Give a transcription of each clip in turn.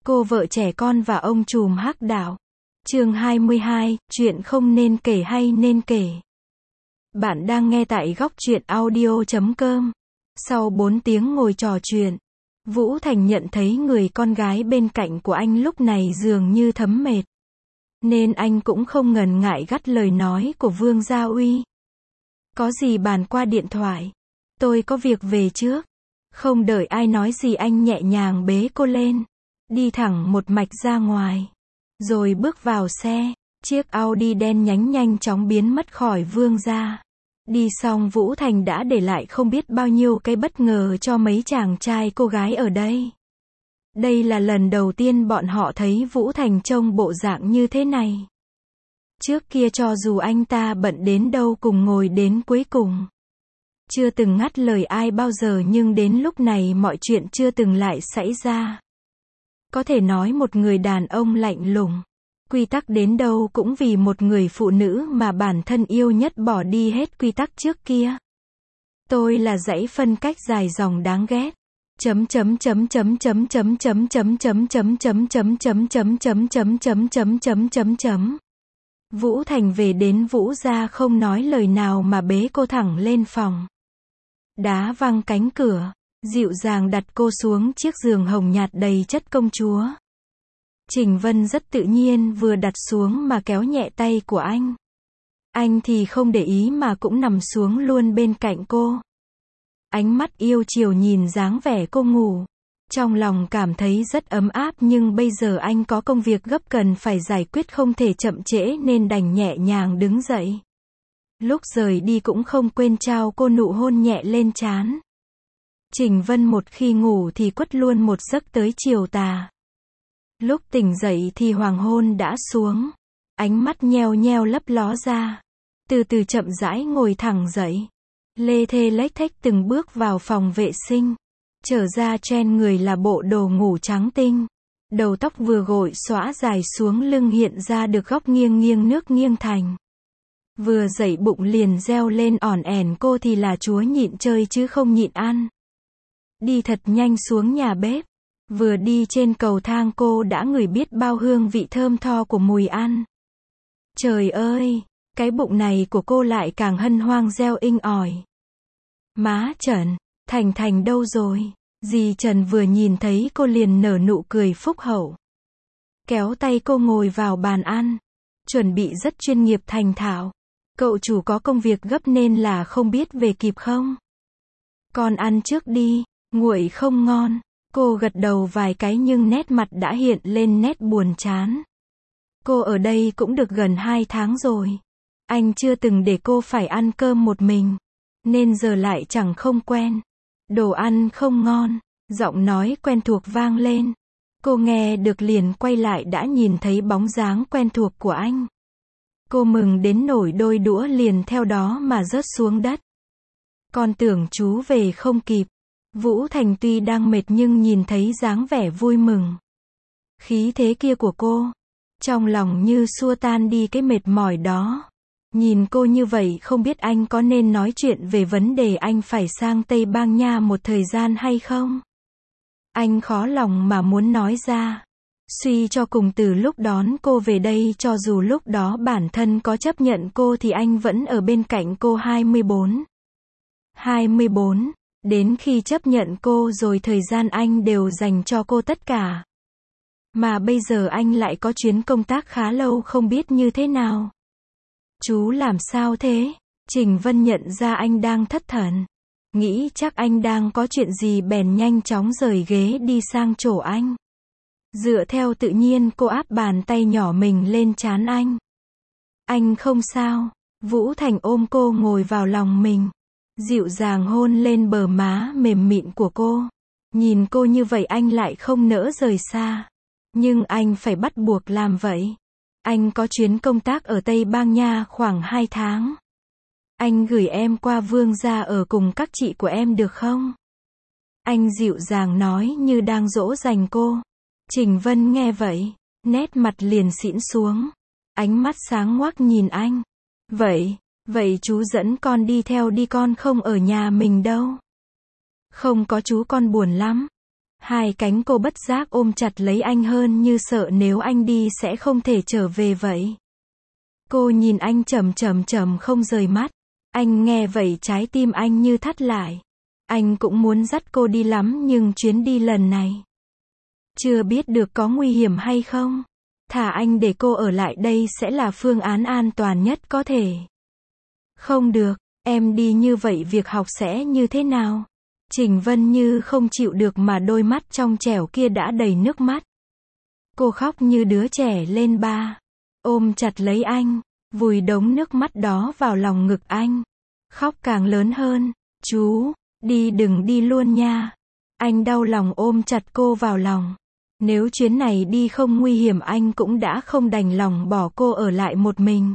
Cô vợ trẻ con và ông trùm hắc đạo. Chương 22, chuyện không nên kể hay nên kể. Bạn đang nghe tại góc truyện audio.com. Sau 4 tiếng ngồi trò chuyện, Vũ Thành nhận thấy người con gái bên cạnh của anh lúc này dường như thấm mệt. Nên anh cũng không ngần ngại gắt lời nói của Vương Gia Uy. Có gì bàn qua điện thoại. Tôi có việc về trước. Không đợi ai nói gì anh nhẹ nhàng bế cô lên. Đi thẳng một mạch ra ngoài. Rồi bước vào xe. Chiếc Audi đen nhánh nhanh chóng biến mất khỏi Vương gia. Đi xong Vũ Thành đã để lại không biết bao nhiêu cái bất ngờ cho mấy chàng trai cô gái ở đây. Đây là lần đầu tiên bọn họ thấy Vũ Thành trông bộ dạng như thế này. Trước kia cho dù anh ta bận đến đâu cùng ngồi đến cuối cùng. Chưa từng ngắt lời ai bao giờ, nhưng đến lúc này mọi chuyện chưa từng lại xảy ra. Có thể nói một người đàn ông lạnh lùng. Quy tắc đến đâu cũng vì một người phụ nữ mà bản thân yêu nhất bỏ đi hết quy tắc trước kia. Tôi là dãy phân cách dài dòng đáng ghét. Vũ Thành về đến Vũ gia không nói lời nào mà bế cô thẳng lên phòng. Đá văng cánh cửa, dịu dàng đặt cô xuống chiếc giường hồng nhạt đầy chất công chúa. Trình Vân rất tự nhiên vừa đặt xuống mà kéo nhẹ tay của anh. Anh thì không để ý mà cũng nằm xuống luôn bên cạnh cô. Ánh mắt yêu chiều nhìn dáng vẻ cô ngủ. Trong lòng cảm thấy rất ấm áp, nhưng bây giờ anh có công việc gấp cần phải giải quyết không thể chậm trễ nên đành nhẹ nhàng đứng dậy. Lúc rời đi cũng không quên trao cô nụ hôn nhẹ lên trán. Trình Vân một khi ngủ thì quất luôn một giấc tới chiều tà. Lúc tỉnh dậy thì hoàng hôn đã xuống. Ánh mắt nheo nheo lấp ló ra. Từ từ chậm rãi ngồi thẳng dậy. Lê thê lếch thếch từng bước vào phòng vệ sinh. Trở ra trên người là bộ đồ ngủ trắng tinh. Đầu tóc vừa gội xõa dài xuống lưng hiện ra được góc nghiêng nghiêng nước nghiêng thành. Vừa dậy bụng liền reo lên ỏn ẻn, cô thì là chúa nhịn chơi chứ không nhịn ăn. Đi thật nhanh xuống nhà bếp. Vừa đi trên cầu thang cô đã ngửi biết bao hương vị thơm tho của mùi ăn. Trời ơi, cái bụng này của cô lại càng hân hoang reo inh ỏi. Má Trần, Thành đâu rồi? Dì Trần vừa nhìn thấy cô liền nở nụ cười phúc hậu. Kéo tay cô ngồi vào bàn ăn. Chuẩn bị rất chuyên nghiệp thành thạo. Cậu chủ có công việc gấp nên là không biết về kịp không? Con ăn trước đi, nguội không ngon. Cô gật đầu vài cái nhưng nét mặt đã hiện lên nét buồn chán. Cô ở đây cũng được gần 2 tháng rồi. Anh chưa từng để cô phải ăn cơm một mình. Nên giờ lại chẳng không quen. Đồ ăn không ngon. Giọng nói quen thuộc vang lên. Cô nghe được liền quay lại đã nhìn thấy bóng dáng quen thuộc của anh. Cô mừng đến nổi đôi đũa liền theo đó mà rớt xuống đất. Con tưởng chú về không kịp. Vũ Thành tuy đang mệt nhưng nhìn thấy dáng vẻ vui mừng. Khí thế kia của cô. Trong lòng như xua tan đi cái mệt mỏi đó. Nhìn cô như vậy không biết anh có nên nói chuyện về vấn đề anh phải sang Tây Ban Nha một thời gian hay không? Anh khó lòng mà muốn nói ra. Suy cho cùng từ lúc đón cô về đây cho dù lúc đó bản thân có chấp nhận cô thì anh vẫn ở bên cạnh cô 24. Đến khi chấp nhận cô rồi thời gian anh đều dành cho cô tất cả. Mà bây giờ anh lại có chuyến công tác khá lâu không biết như thế nào. Chú làm sao thế? Trình Vân nhận ra anh đang thất thần. Nghĩ chắc anh đang có chuyện gì bèn nhanh chóng rời ghế đi sang chỗ anh. Dựa theo tự nhiên cô áp bàn tay nhỏ mình lên trán anh. Anh không sao. Vũ Thành ôm cô ngồi vào lòng mình. Dịu dàng hôn lên bờ má mềm mịn của cô. Nhìn cô như vậy anh lại không nỡ rời xa. Nhưng anh phải bắt buộc làm vậy. Anh có chuyến công tác ở Tây Ban Nha khoảng 2 tháng. Anh gửi em qua Vương gia ở cùng các chị của em được không? Anh dịu dàng nói như đang dỗ dành cô. Trình Vân nghe vậy, nét mặt liền xịn xuống. Ánh mắt sáng ngoác nhìn anh. Vậy chú dẫn con đi theo đi, con không ở nhà mình đâu. Không có chú con buồn lắm. Hai cánh cô bất giác ôm chặt lấy anh hơn như sợ nếu anh đi sẽ không thể trở về vậy. Cô nhìn anh chầm không rời mắt. Anh nghe vậy trái tim anh như thắt lại. Anh cũng muốn dắt cô đi lắm nhưng chuyến đi lần này chưa biết được có nguy hiểm hay không. Thả anh để cô ở lại đây sẽ là phương án an toàn nhất có thể. Không được, em đi như vậy việc học sẽ như thế nào? Trình Vân Như không chịu được mà đôi mắt trong trẻo kia đã đầy nước mắt. Cô khóc như đứa trẻ lên ba. Ôm chặt lấy anh, vùi đống nước mắt đó vào lòng ngực anh. Khóc càng lớn hơn. Chú, đi đừng đi luôn nha. Anh đau lòng ôm chặt cô vào lòng. Nếu chuyến này đi không nguy hiểm anh cũng đã không đành lòng bỏ cô ở lại một mình.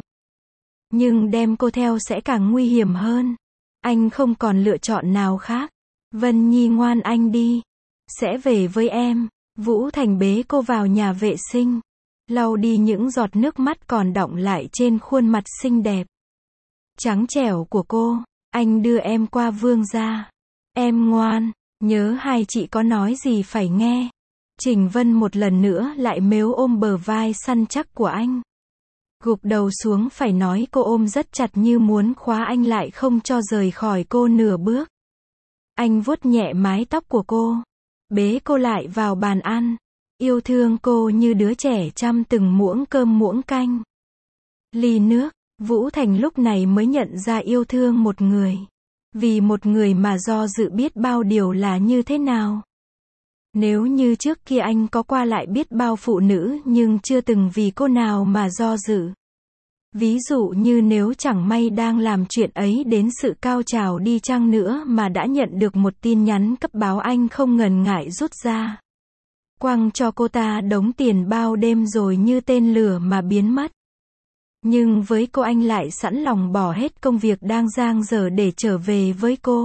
Nhưng đem cô theo sẽ càng nguy hiểm hơn. Anh không còn lựa chọn nào khác. Vân Nhi ngoan anh đi. Sẽ về với em. Vũ Thành bế cô vào nhà vệ sinh. Lau đi những giọt nước mắt còn đọng lại trên khuôn mặt xinh đẹp trắng trẻo của cô. Anh đưa em qua Vương gia. Em ngoan, nhớ hai chị có nói gì phải nghe. Trình Vân một lần nữa lại mếu ôm bờ vai săn chắc của anh. Gục đầu xuống phải nói cô ôm rất chặt như muốn khóa anh lại không cho rời khỏi cô nửa bước. Anh vuốt nhẹ mái tóc của cô. Bế cô lại vào bàn ăn. Yêu thương cô như đứa trẻ chăm từng muỗng cơm muỗng canh. Ly nước, Vũ Thành lúc này mới nhận ra yêu thương một người. Vì một người mà do dự biết bao điều là như thế nào. Nếu như trước kia anh có qua lại biết bao phụ nữ nhưng chưa từng vì cô nào mà do dự. Ví dụ như nếu chẳng may đang làm chuyện ấy đến sự cao trào đi chăng nữa mà đã nhận được một tin nhắn cấp báo anh không ngần ngại rút ra. Quăng cho cô ta đống tiền bao đêm rồi như tên lửa mà biến mất. Nhưng với cô anh lại sẵn lòng bỏ hết công việc đang dang dở để trở về với cô.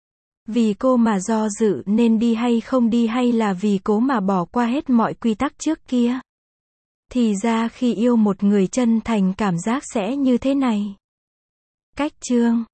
Vì cô mà do dự nên đi hay không đi hay là vì cố mà bỏ qua hết mọi quy tắc trước kia. Thì ra khi yêu một người chân thành cảm giác sẽ như thế này. Cách chương